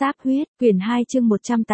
Sáp huyết, quyển 2 chương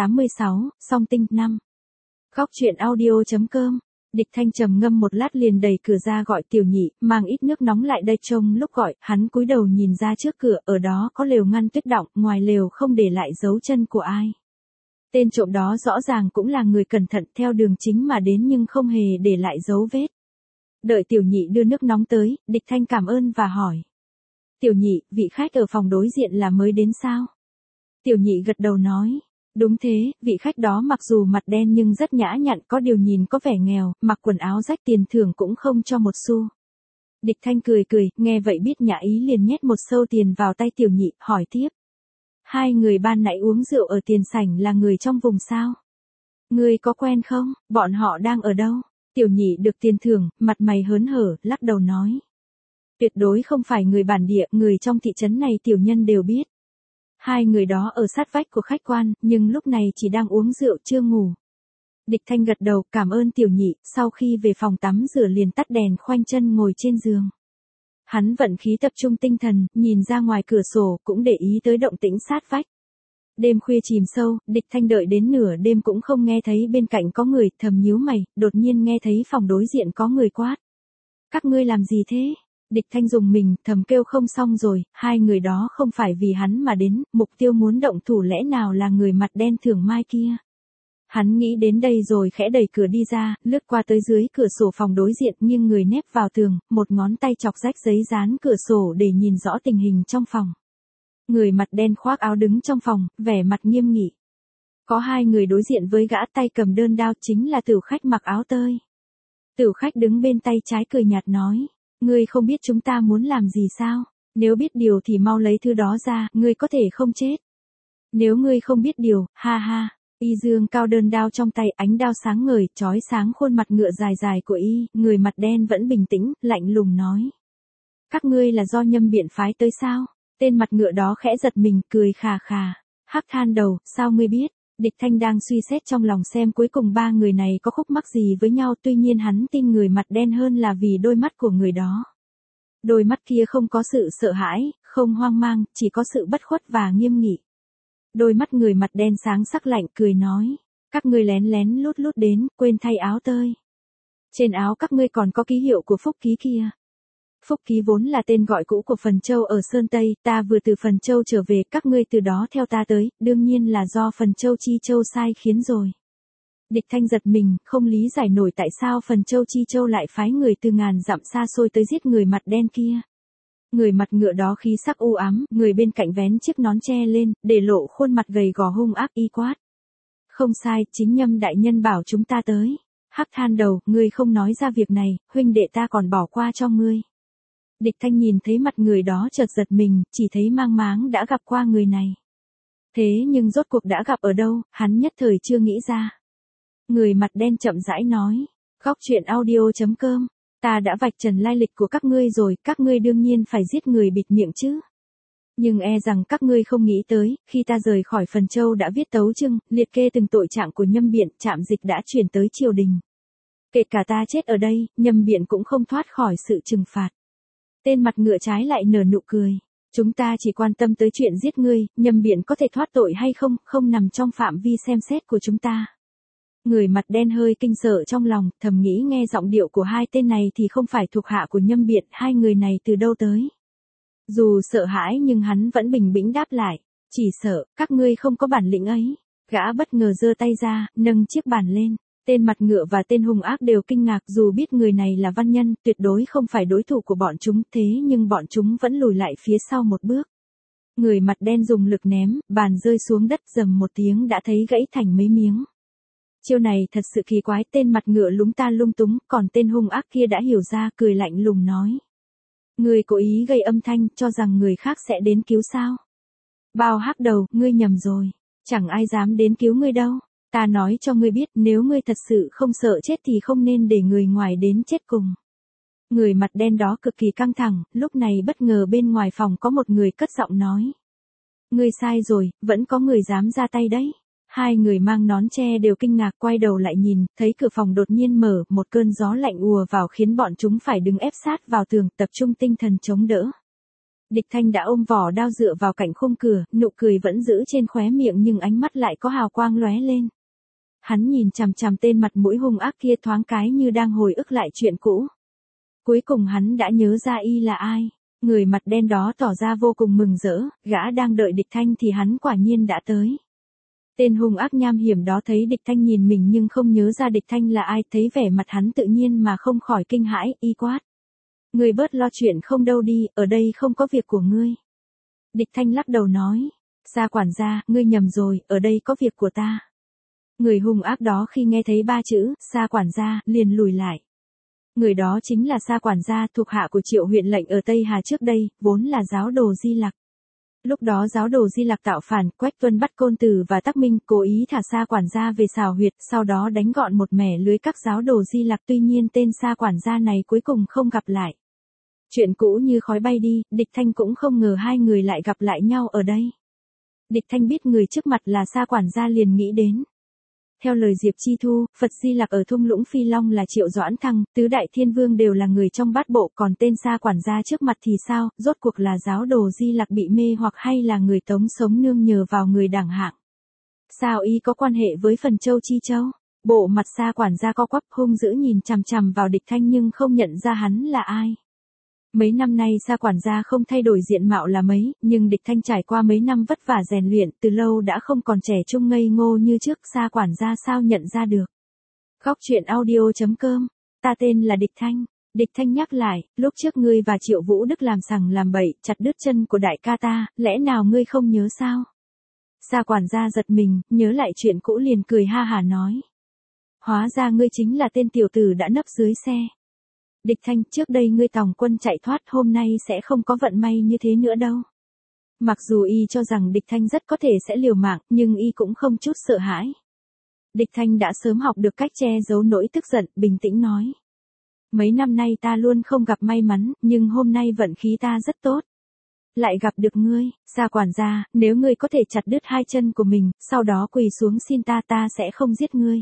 186, song tinh 5. Góc truyện audio.com. Địch Thanh trầm ngâm một lát liền đẩy cửa ra gọi Tiểu Nhị, mang ít nước nóng lại đây. Trông lúc gọi, hắn cúi đầu nhìn ra trước cửa, ở đó có lều ngăn tuyết đọng, ngoài lều không để lại dấu chân của ai. Tên trộm đó rõ ràng cũng là người cẩn thận theo đường chính mà đến nhưng không hề để lại dấu vết. Đợi Tiểu Nhị đưa nước nóng tới, Địch Thanh cảm ơn và hỏi. Tiểu Nhị, vị khách ở phòng đối diện là mới đến sao? Tiểu Nhị gật đầu nói. Đúng thế, vị khách đó mặc dù mặt đen nhưng rất nhã nhặn, có điều nhìn có vẻ nghèo, mặc quần áo rách, tiền thưởng cũng không cho một xu. Địch Thanh cười cười, nghe vậy biết nhã ý liền nhét một xâu tiền vào tay Tiểu Nhị, hỏi tiếp. Hai người ban nãy uống rượu ở tiền sảnh là người trong vùng sao? Ngươi có quen không? Bọn họ đang ở đâu? Tiểu Nhị được tiền thưởng, mặt mày hớn hở, lắc đầu nói. Tuyệt đối không phải người bản địa, người trong thị trấn này tiểu nhân đều biết. Hai người đó ở sát vách của khách quan, nhưng lúc này chỉ đang uống rượu chưa ngủ. Địch Thanh gật đầu, cảm ơn Tiểu Nhị, sau khi về phòng tắm rửa liền tắt đèn khoanh chân ngồi trên giường. Hắn vận khí tập trung tinh thần, nhìn ra ngoài cửa sổ, cũng để ý tới động tĩnh sát vách. Đêm khuya chìm sâu, Địch Thanh đợi đến nửa đêm cũng không nghe thấy bên cạnh có người, thầm nhíu mày, đột nhiên nghe thấy phòng đối diện có người quát. Các ngươi làm gì thế? Địch Thanh dùng mình, thầm kêu không xong rồi, hai người đó không phải vì hắn mà đến, mục tiêu muốn động thủ lẽ nào là người mặt đen Thường Mai kia. Hắn nghĩ đến đây rồi khẽ đẩy cửa đi ra, lướt qua tới dưới cửa sổ phòng đối diện nhưng người nép vào tường, một ngón tay chọc rách giấy dán cửa sổ để nhìn rõ tình hình trong phòng. Người mặt đen khoác áo đứng trong phòng, vẻ mặt nghiêm nghị. Có hai người đối diện với gã tay cầm đơn đao chính là Tửu Khách mặc áo tơi. Tửu Khách đứng bên tay trái cười nhạt nói. Ngươi không biết chúng ta muốn làm gì sao? Nếu biết điều thì mau lấy thứ đó ra, ngươi có thể không chết. Nếu ngươi không biết điều, ha ha. Y dương cao đơn đao trong tay, ánh đao sáng ngời, chói sáng khuôn mặt ngựa dài dài của y, người mặt đen vẫn bình tĩnh, lạnh lùng nói. Các ngươi là do Nhâm Biện phái tới sao? Tên mặt ngựa đó khẽ giật mình, cười khà khà. Hắc than đầu, sao ngươi biết? Địch Thanh đang suy xét trong lòng xem cuối cùng ba người này có khúc mắc gì với nhau, tuy nhiên hắn tin người mặt đen hơn là vì đôi mắt của người đó. Đôi mắt kia không có sự sợ hãi, không hoang mang, chỉ có sự bất khuất và nghiêm nghị. Đôi mắt người mặt đen sáng sắc lạnh, cười nói, các ngươi lén lén lút lút đến, quên thay áo tơi. Trên áo các ngươi còn có ký hiệu của Phúc Ký kia. Phúc Ký vốn là tên gọi cũ của Phần Châu ở Sơn Tây, ta vừa từ Phần Châu trở về, các ngươi từ đó theo ta tới, đương nhiên là do Phần Châu Chi Châu sai khiến rồi. Địch Thanh giật mình, không lý giải nổi tại sao Phần Châu Chi Châu lại phái người từ ngàn dặm xa xôi tới giết người mặt đen kia. Người mặt ngựa đó khí sắc u ám, người bên cạnh vén chiếc nón che lên, để lộ khuôn mặt gầy gò hung ác y quát. Không sai, chính Nhâm đại nhân bảo chúng ta tới. Hắc than đầu, ngươi không nói ra việc này, huynh đệ ta còn bỏ qua cho ngươi. Địch Thanh nhìn thấy mặt người đó chợt giật mình, chỉ thấy mang máng đã gặp qua người này. Thế nhưng rốt cuộc đã gặp ở đâu, hắn nhất thời chưa nghĩ ra. Người mặt đen chậm rãi nói, góc truyện audio.com, ta đã vạch trần lai lịch của các ngươi rồi, các ngươi đương nhiên phải giết người bịt miệng chứ. Nhưng e rằng các ngươi không nghĩ tới, khi ta rời khỏi Phần Châu đã viết tấu chương, liệt kê từng tội trạng của Nhâm Biện, Trạm Dịch đã chuyển tới triều đình. Kể cả ta chết ở đây, Nhâm Biện cũng không thoát khỏi sự trừng phạt. Tên mặt ngựa trái lại nở nụ cười. Chúng ta chỉ quan tâm tới chuyện giết ngươi, Nhâm Biện có thể thoát tội hay không, không nằm trong phạm vi xem xét của chúng ta. Người mặt đen hơi kinh sợ trong lòng, thầm nghĩ nghe giọng điệu của hai tên này thì không phải thuộc hạ của Nhâm Biện, hai người này từ đâu tới. Dù sợ hãi nhưng hắn vẫn bình bĩnh đáp lại, chỉ sợ, các ngươi không có bản lĩnh ấy. Gã bất ngờ giơ tay ra, nâng chiếc bàn lên. Tên mặt ngựa và tên hung ác đều kinh ngạc dù biết người này là văn nhân, tuyệt đối không phải đối thủ của bọn chúng, thế nhưng bọn chúng vẫn lùi lại phía sau một bước. Người mặt đen dùng lực ném, bàn rơi xuống đất rầm một tiếng đã thấy gãy thành mấy miếng. Chiêu này thật sự kỳ quái, tên mặt ngựa lúng ta lung túng, còn tên hung ác kia đã hiểu ra, cười lạnh lùng nói. Ngươi cố ý gây âm thanh, cho rằng người khác sẽ đến cứu sao? Bao hắc đầu, ngươi nhầm rồi, chẳng ai dám đến cứu ngươi đâu. Ta nói cho ngươi biết, nếu ngươi thật sự không sợ chết thì không nên để người ngoài đến chết cùng. Người mặt đen đó cực kỳ căng thẳng, lúc này bất ngờ bên ngoài phòng có một người cất giọng nói. Ngươi sai rồi, vẫn có người dám ra tay đấy. Hai người mang nón che đều kinh ngạc quay đầu lại nhìn, thấy cửa phòng đột nhiên mở, một cơn gió lạnh ùa vào khiến bọn chúng phải đứng ép sát vào tường, tập trung tinh thần chống đỡ. Địch Thanh đã ôm vỏ đao dựa vào cạnh khung cửa, nụ cười vẫn giữ trên khóe miệng nhưng ánh mắt lại có hào quang lóe lên. Hắn nhìn chằm chằm tên mặt mũi hung ác kia thoáng cái như đang hồi ức lại chuyện cũ. Cuối cùng hắn đã nhớ ra y là ai. Người mặt đen đó tỏ ra vô cùng mừng rỡ, gã đang đợi Địch Thanh thì hắn quả nhiên đã tới. Tên hung ác nham hiểm đó thấy Địch Thanh nhìn mình nhưng không nhớ ra Địch Thanh là ai, thấy vẻ mặt hắn tự nhiên mà không khỏi kinh hãi, y quát. Ngươi bớt lo chuyện không đâu đi, ở đây không có việc của ngươi. Địch Thanh lắc đầu nói. Sa quản gia, ngươi nhầm rồi, ở đây có việc của ta. Người hung ác đó khi nghe thấy ba chữ, Sa quản gia, liền lùi lại. Người đó chính là Sa quản gia thuộc hạ của Triệu huyện lệnh ở Tây Hà trước đây, vốn là giáo đồ Di Lặc. Lúc đó giáo đồ Di Lặc tạo phản, Quách Tuân bắt Côn Tử và Tắc Minh, cố ý thả Sa quản gia về xào huyệt, sau đó đánh gọn một mẻ lưới các giáo đồ Di Lặc, tuy nhiên tên Sa quản gia này cuối cùng không gặp lại. Chuyện cũ như khói bay đi, Địch Thanh cũng không ngờ hai người lại gặp lại nhau ở đây. Địch Thanh biết người trước mặt là Sa quản gia liền nghĩ đến. Theo lời Diệp Chi Thu, Phật Di Lặc ở thung lũng Phi Long là Triệu Doãn Thăng, tứ đại thiên vương đều là người trong bát bộ, còn tên Sa quản gia trước mặt thì sao, rốt cuộc là giáo đồ Di Lặc bị mê hoặc hay là người Tống sống nương nhờ vào người đẳng hạng. Sao y có quan hệ với Phần Châu Chi Châu? Bộ mặt Sa quản gia co quắp hung dữ nhìn chằm chằm vào Địch Thanh nhưng không nhận ra hắn là ai. Mấy năm nay Sa quản gia không thay đổi diện mạo là mấy, nhưng Địch Thanh trải qua mấy năm vất vả rèn luyện, từ lâu đã không còn trẻ trung ngây ngô như trước, Sa quản gia sao nhận ra được. Góc truyện audio.com, ta tên là Địch Thanh. Địch Thanh nhắc lại, lúc trước ngươi và Triệu Vũ Đức làm sằng làm bậy, chặt đứt chân của đại ca ta, lẽ nào ngươi không nhớ sao? Sa quản gia giật mình, nhớ lại chuyện cũ liền cười ha hả nói. Hóa ra ngươi chính là tên tiểu tử đã nấp dưới xe. Địch Thanh, trước đây ngươi tòng quân chạy thoát, hôm nay sẽ không có vận may như thế nữa đâu. Mặc dù y cho rằng Địch Thanh rất có thể sẽ liều mạng, nhưng y cũng không chút sợ hãi. Địch Thanh đã sớm học được cách che giấu nỗi tức giận, bình tĩnh nói. Mấy năm nay ta luôn không gặp may mắn, nhưng hôm nay vận khí ta rất tốt. Lại gặp được ngươi, Sa quản gia, nếu ngươi có thể chặt đứt hai chân của mình, sau đó quỳ xuống xin ta sẽ không giết ngươi.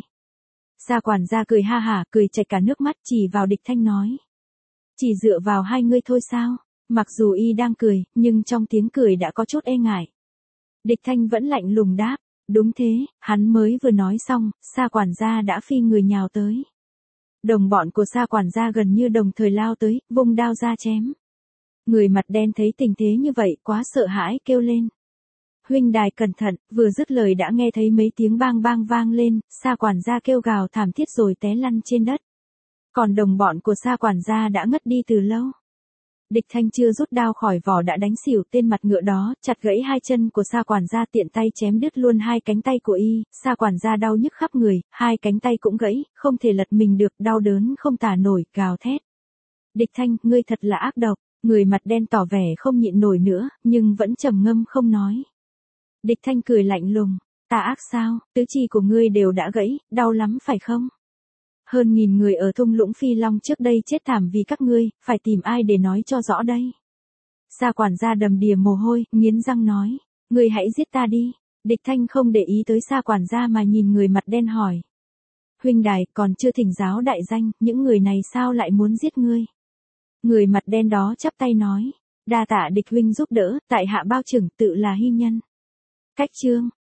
Sa quản gia cười ha hả, cười chảy cả nước mắt, chỉ vào Địch Thanh nói. Chỉ dựa vào hai ngươi thôi sao? Mặc dù y đang cười, nhưng trong tiếng cười đã có chút e ngại. Địch Thanh vẫn lạnh lùng đáp. Đúng thế, hắn mới vừa nói xong, Sa quản gia đã phi người nhào tới. Đồng bọn của Sa quản gia gần như đồng thời lao tới, vung đao ra chém. Người mặt đen thấy tình thế như vậy, quá sợ hãi kêu lên. Huynh đài cẩn thận, vừa dứt lời đã nghe thấy mấy tiếng bang bang vang lên, Sa quản gia kêu gào thảm thiết rồi té lăn trên đất. Còn đồng bọn của Sa quản gia đã ngất đi từ lâu. Địch Thanh chưa rút đao khỏi vỏ đã đánh xỉu tên mặt ngựa đó, chặt gãy hai chân của Sa quản gia, tiện tay chém đứt luôn hai cánh tay của y, Sa quản gia đau nhức khắp người, hai cánh tay cũng gãy, không thể lật mình được, đau đớn không tả nổi, gào thét. Địch Thanh, ngươi thật là ác độc, người mặt đen tỏ vẻ không nhịn nổi nữa, nhưng vẫn trầm ngâm không nói. Địch Thanh cười lạnh lùng, ta ác sao, tứ chi của ngươi đều đã gãy, đau lắm phải không? Hơn 1000 người ở thung lũng Phi Long trước đây chết thảm vì các ngươi, phải tìm ai để nói cho rõ đây? Sa quản gia đầm đìa mồ hôi, nghiến răng nói, ngươi hãy giết ta đi. Địch Thanh không để ý tới Sa quản gia mà nhìn người mặt đen hỏi. Huynh đài, còn chưa thỉnh giáo đại danh, những người này sao lại muốn giết ngươi? Người mặt đen đó chắp tay nói, đa tạ Địch huynh giúp đỡ, tại hạ bao trưởng tự là hy nhân. Cách chương